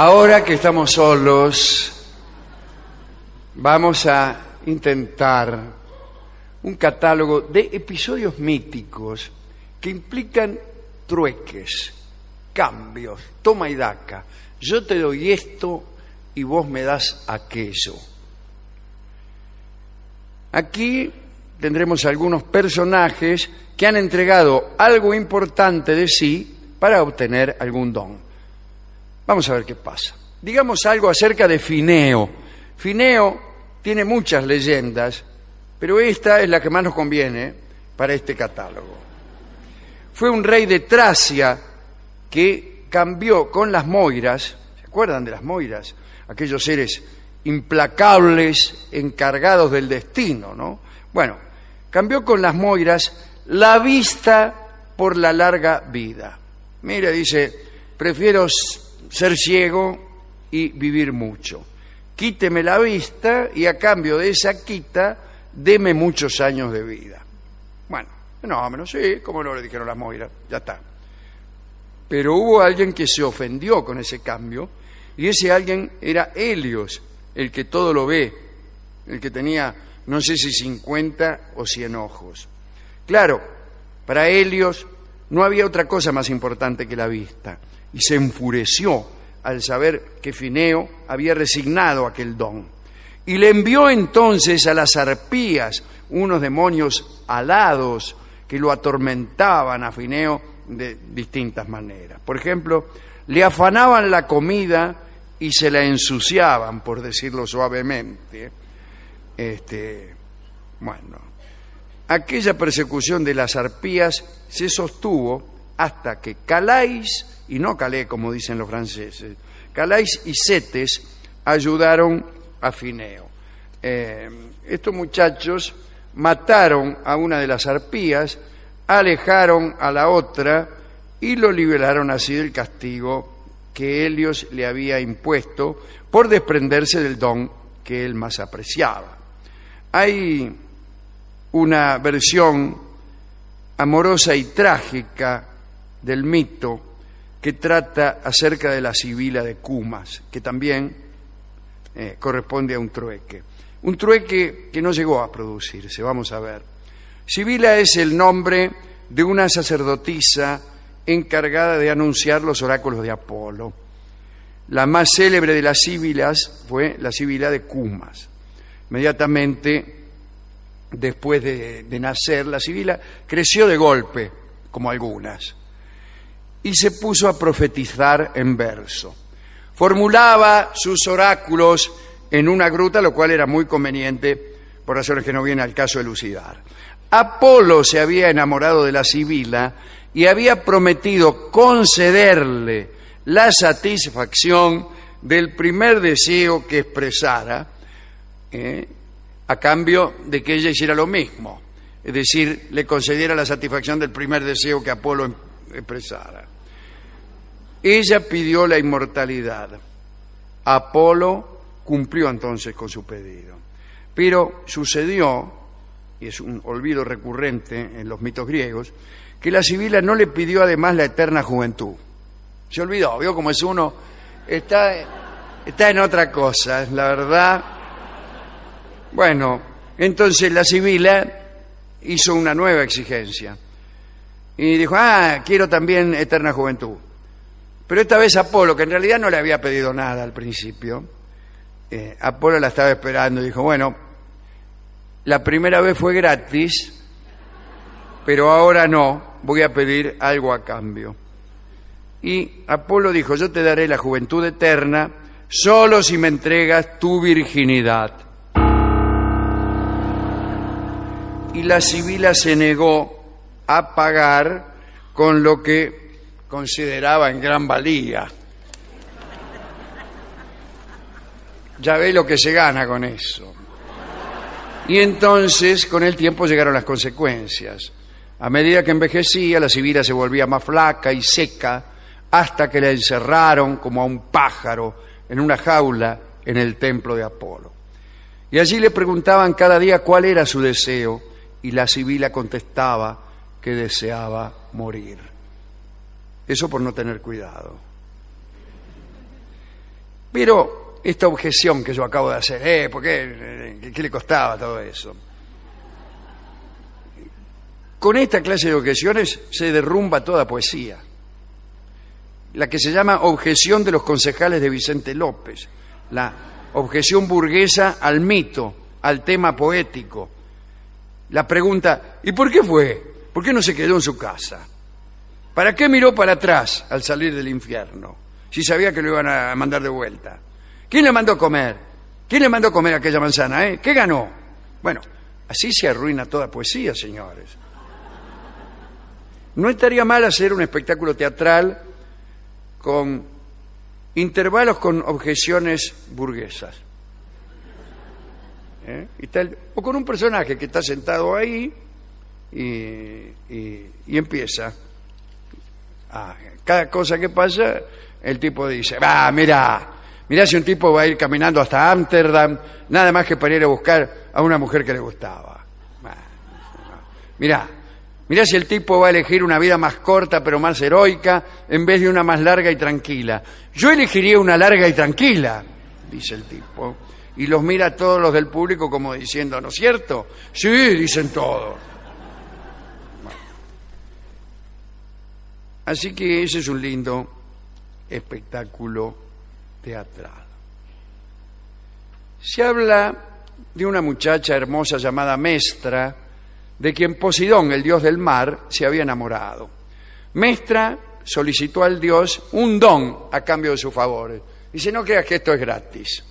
Ahora que estamos solos, vamos a intentar un catálogo de episodios míticos que implican trueques, cambios, toma y daca. Yo te doy esto y vos me das aquello. Aquí tendremos algunos personajes que han entregado algo importante de sí para obtener algún don. Vamos a ver qué pasa. Digamos algo acerca de Fineo. Fineo tiene muchas leyendas, pero esta es la que más nos conviene para este catálogo. Fue un rey de Tracia que cambió con las Moiras. ¿Se acuerdan de las Moiras? Aquellos seres implacables, encargados del destino, ¿no? Bueno, cambió con las Moiras la vista por la larga vida. Mira, dice, prefiero ser ciego y vivir mucho. Quíteme la vista y a cambio de esa quita, deme muchos años de vida. Bueno, fenómeno, sí, como no le dijeron las Moiras, ya está. Pero hubo alguien que se ofendió con ese cambio, y ese alguien era Helios, el que todo lo ve, el que tenía, no sé si 50 o 100 ojos. Claro, para Helios no había otra cosa más importante que la vista, y se enfureció al saber que Fineo había resignado aquel don. Y le envió entonces a las arpías, unos demonios alados que lo atormentaban a Fineo de distintas maneras. Por ejemplo, le afanaban la comida y se la ensuciaban, por decirlo suavemente. Bueno, aquella persecución de las arpías se sostuvo hasta que Calais, y no Calais como dicen los franceses, Calais y Cetes ayudaron a Fineo. Estos muchachos mataron a una de las arpías, alejaron a la otra y lo liberaron así del castigo que Helios le había impuesto por desprenderse del don que él más apreciaba. Hay una versión amorosa y trágica del mito que trata acerca de la Sibila de Cumas, que también corresponde a un trueque. Un trueque que no llegó a producirse, vamos a ver. Sibila es el nombre de una sacerdotisa encargada de anunciar los oráculos de Apolo. La más célebre de las síbilas fue la Sibila de Cumas. Inmediatamente después de nacer, la Sibila creció de golpe, como algunas, y se puso a profetizar en verso. Formulaba sus oráculos en una gruta, lo cual era muy conveniente por razones que no viene al caso elucidar. Apolo se había enamorado de la Sibila y había prometido concederle la satisfacción del primer deseo que expresara, a cambio de que ella hiciera lo mismo, es decir, le concediera la satisfacción del primer deseo que Apolo expresara. Ella pidió la inmortalidad. Apolo cumplió entonces con su pedido. Pero sucedió, y es un olvido recurrente en los mitos griegos, que la Sibila no le pidió además la eterna juventud. Se olvidó, vio cómo es uno, está en otra cosa, la verdad. Bueno, entonces la Sibila hizo una nueva exigencia y dijo, quiero también eterna juventud. Pero esta vez Apolo, que en realidad no le había pedido nada al principio, Apolo la estaba esperando y dijo, bueno, la primera vez fue gratis, pero ahora no, voy a pedir algo a cambio. Y Apolo dijo, yo te daré la juventud eterna solo si me entregas tu virginidad. Y la Sibila se negó a pagar con lo que consideraba en gran valía. Ya ve lo que se gana con eso. Y entonces, con el tiempo llegaron las consecuencias. A medida que envejecía, la Sibila se volvía más flaca y seca, hasta que la encerraron como a un pájaro en una jaula en el templo de Apolo. Y allí le preguntaban cada día cuál era su deseo, y la Sibila contestaba que deseaba morir. Eso por no tener cuidado. Pero esta objeción que yo acabo de hacer, ¿por qué? ¿Qué le costaba todo eso? Con esta clase de objeciones se derrumba toda poesía. La que se llama objeción de los concejales de Vicente López, la objeción burguesa al mito, al tema poético. La pregunta, ¿y por qué fue? ¿Por qué no se quedó en su casa? ¿Para qué miró para atrás al salir del infierno? Si sabía que lo iban a mandar de vuelta. ¿Quién le mandó a comer? ¿Quién le mandó a comer aquella manzana? ¿Qué ganó? Bueno, así se arruina toda poesía, señores. No estaría mal hacer un espectáculo teatral con intervalos con objeciones burguesas. O con un personaje que está sentado ahí y empieza. Cada cosa que pasa, el tipo dice, mirá si un tipo va a ir caminando hasta Ámsterdam, nada más que para ir a buscar a una mujer que le gustaba. Mirá si el tipo va a elegir una vida más corta pero más heroica en vez de una más larga y tranquila. Yo elegiría una larga y tranquila, dice el tipo. Y los mira a todos los del público como diciendo, ¿no es cierto? Sí, dicen todos. Bueno. Así que ese es un lindo espectáculo teatral. Se habla de una muchacha hermosa llamada Mestra, de quien Poseidón, el dios del mar, se había enamorado. Mestra solicitó al dios un don a cambio de sus favores. Dice, no creas que esto es gratis.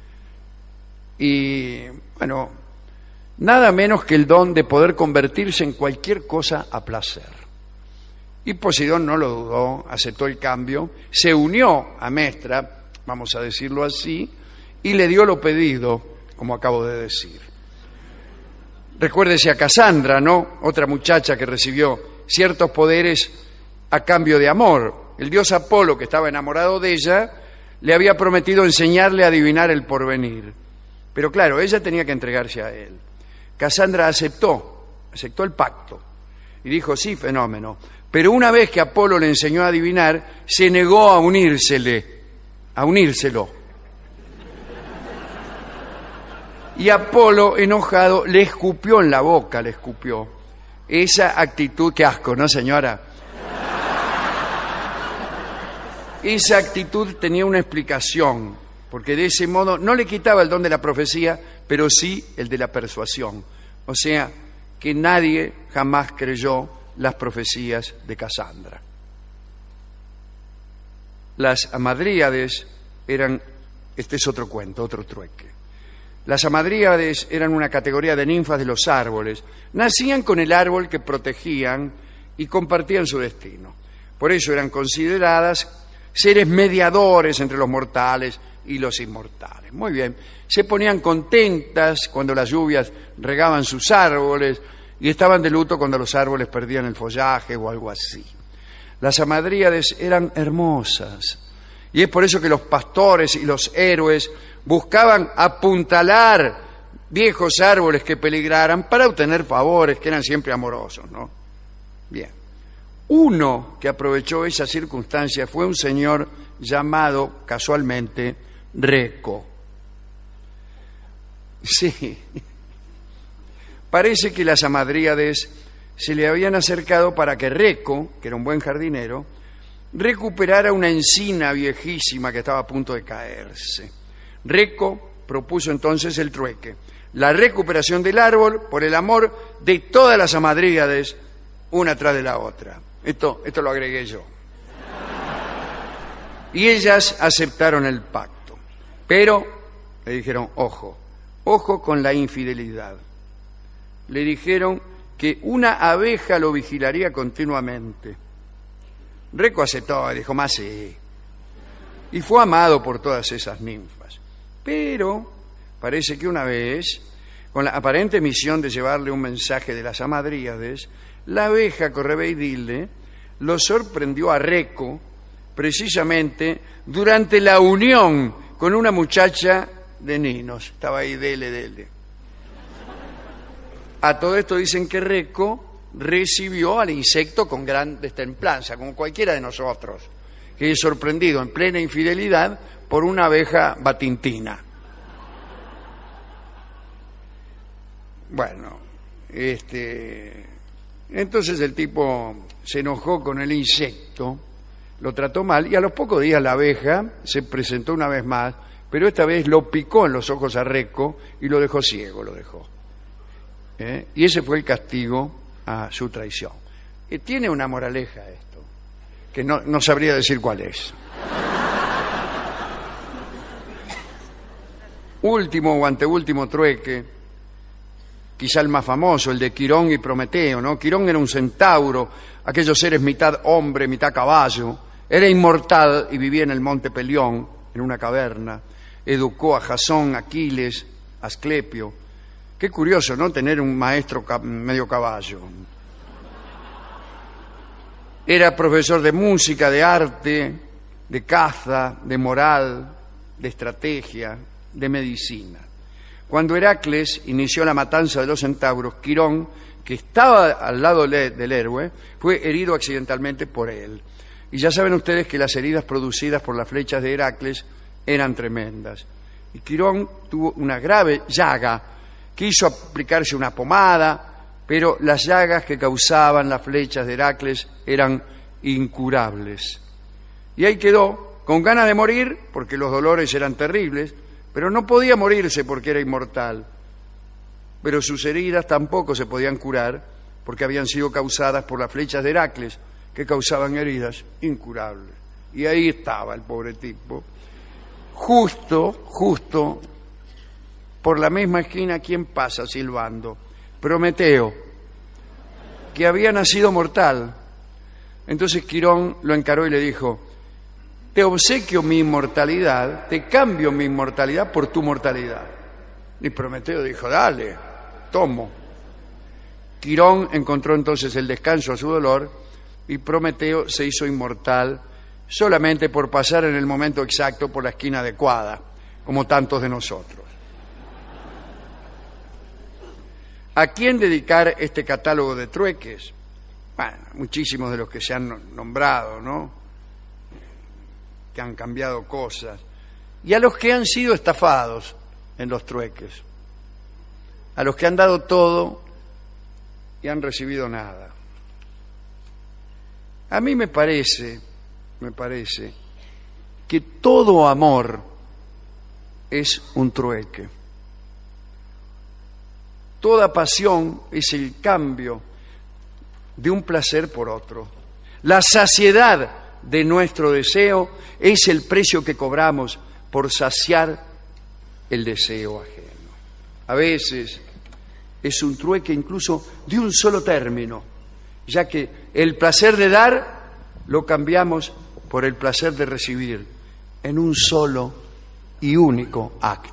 Y, bueno, nada menos que el don de poder convertirse en cualquier cosa a placer. Y Poseidón no lo dudó, aceptó el cambio, se unió a Mestra, vamos a decirlo así, y le dio lo pedido, como acabo de decir. Recuérdese a Casandra, ¿no? Otra muchacha que recibió ciertos poderes a cambio de amor. El dios Apolo, que estaba enamorado de ella, le había prometido enseñarle a adivinar el porvenir. Pero claro, ella tenía que entregarse a él. Casandra aceptó el pacto y dijo, sí, fenómeno. Pero una vez que Apolo le enseñó a adivinar, se negó a unírselo. Y Apolo, enojado, le escupió en la boca, Esa actitud, qué asco, ¿no, señora? Esa actitud tenía una explicación, porque de ese modo no le quitaba el don de la profecía, pero sí el de la persuasión. O sea, que nadie jamás creyó las profecías de Casandra. Las hamadríades eran, este es otro cuento, otro trueque. Las hamadríades eran una categoría de ninfas de los árboles. Nacían con el árbol que protegían y compartían su destino. Por eso eran consideradas seres mediadores entre los mortales y los inmortales. Muy bien, se ponían contentas cuando las lluvias regaban sus árboles y estaban de luto cuando los árboles perdían el follaje o algo así. Las hamadríades eran hermosas y es por eso que los pastores y los héroes buscaban apuntalar viejos árboles que peligraran para obtener favores que eran siempre amorosos, ¿no? Bien. Uno que aprovechó esa circunstancia fue un señor llamado, casualmente, Reco. Sí. Parece que las hamadríades se le habían acercado para que Reco, que era un buen jardinero, recuperara una encina viejísima que estaba a punto de caerse. Reco propuso entonces el trueque, la recuperación del árbol por el amor de todas las hamadríades, una tras de la otra. Esto lo agregué yo. Y ellas aceptaron el pacto, pero le dijeron, ojo con la infidelidad. Le dijeron que una abeja lo vigilaría continuamente. Reco aceptó y dijo, más sí. Y fue amado por todas esas ninfas. Pero parece que una vez, con la aparente misión de llevarle un mensaje de las hamadríades, la abeja correveidile lo sorprendió a Reco precisamente durante la unión con una muchacha de Ninos. Estaba ahí, dele. A todo esto dicen que Reco recibió al insecto con gran destemplanza, como cualquiera de nosotros, que es sorprendido en plena infidelidad por una abeja batintina. Bueno, entonces el tipo se enojó con el insecto, lo trató mal, y a los pocos días la abeja se presentó una vez más, pero esta vez lo picó en los ojos a Reco y lo dejó ciego, lo dejó. Y ese fue el castigo a su traición. Tiene una moraleja esto, que no sabría decir cuál es. Último o anteúltimo trueque, quizá el más famoso, el de Quirón y Prometeo, ¿no? Quirón era un centauro, aquellos seres mitad hombre, mitad caballo. Era inmortal y vivía en el monte Pelión, en una caverna. Educó a Jasón, Aquiles, Asclepio. Qué curioso, ¿no? Tener un maestro medio caballo. Era profesor de música, de arte, de caza, de moral, de estrategia, de medicina. Cuando Heracles inició la matanza de los centauros, Quirón, que estaba al lado del héroe, fue herido accidentalmente por él. Y ya saben ustedes que las heridas producidas por las flechas de Heracles eran tremendas. Y Quirón tuvo una grave llaga. Quiso aplicarse una pomada, pero las llagas que causaban las flechas de Heracles eran incurables. Y ahí quedó, con ganas de morir, porque los dolores eran terribles, pero no podía morirse porque era inmortal. Pero sus heridas tampoco se podían curar porque habían sido causadas por las flechas de Heracles, que causaban heridas incurables. Y ahí estaba el pobre tipo, justo por la misma esquina. ¿Quién pasa silbando? Prometeo, que había nacido mortal. Entonces Quirón lo encaró y le dijo: te obsequio mi inmortalidad, te cambio mi inmortalidad por tu mortalidad. Y Prometeo dijo: dale, tomo. Quirón encontró entonces el descanso a su dolor y Prometeo se hizo inmortal solamente por pasar en el momento exacto por la esquina adecuada, como tantos de nosotros. ¿A quién dedicar este catálogo de trueques? Bueno, muchísimos de los que se han nombrado, ¿no? Que han cambiado cosas. Y a los que han sido estafados en los trueques. A los que han dado todo y han recibido nada. A mí me parece que todo amor es un trueque. Toda pasión es el cambio de un placer por otro. La saciedad de nuestro deseo es el precio que cobramos por saciar el deseo ajeno. A veces es un trueque incluso de un solo término, ya que el placer de dar lo cambiamos por el placer de recibir en un solo y único acto.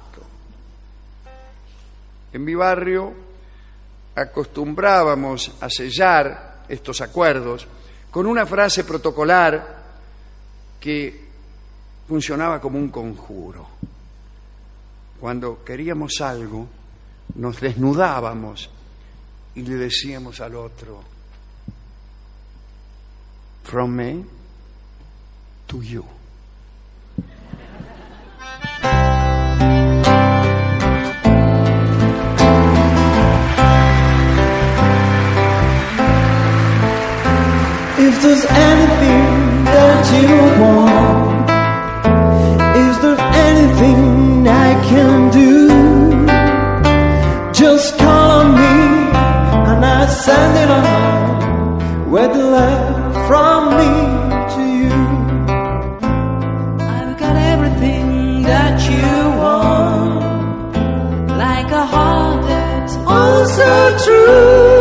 En mi barrio acostumbrábamos a sellar estos acuerdos con una frase protocolar que funcionaba como un conjuro. Cuando queríamos algo, nos desnudábamos y le decíamos al otro: from me to you. If there's anything that you want, is there anything I can do? Just call on me and I'll send it on with the love from me to you. I've got everything that you want, like a heart that's also true.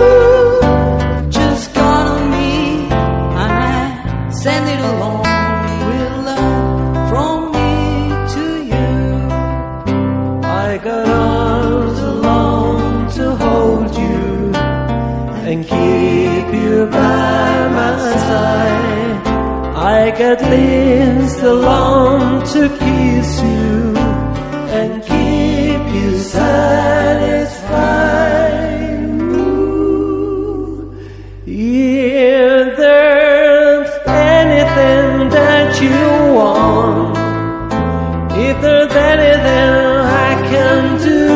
Send it along with love from me to you. I got arms along to hold you and keep you by my side. I got lips along to kiss you and keep you satisfied. If there's anything that you want, anything I can do,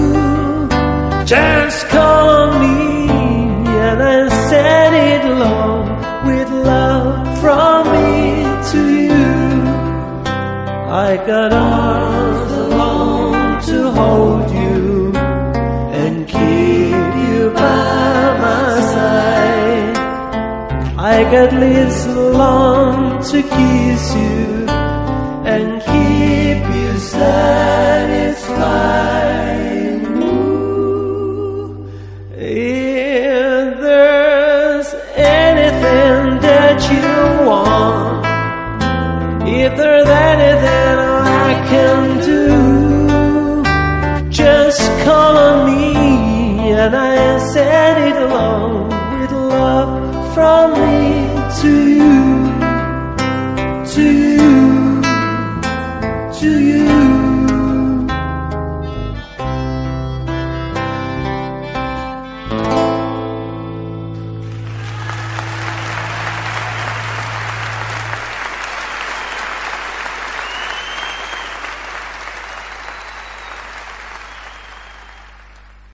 just call on me and I set it along with love from me to you. I got arms along to hold you and keep you by my side. I got lips long to kiss you and keep you satisfied. Ooh. If there's anything that you want, if there's anything I can do, just call on me and I set it along with love from me to you.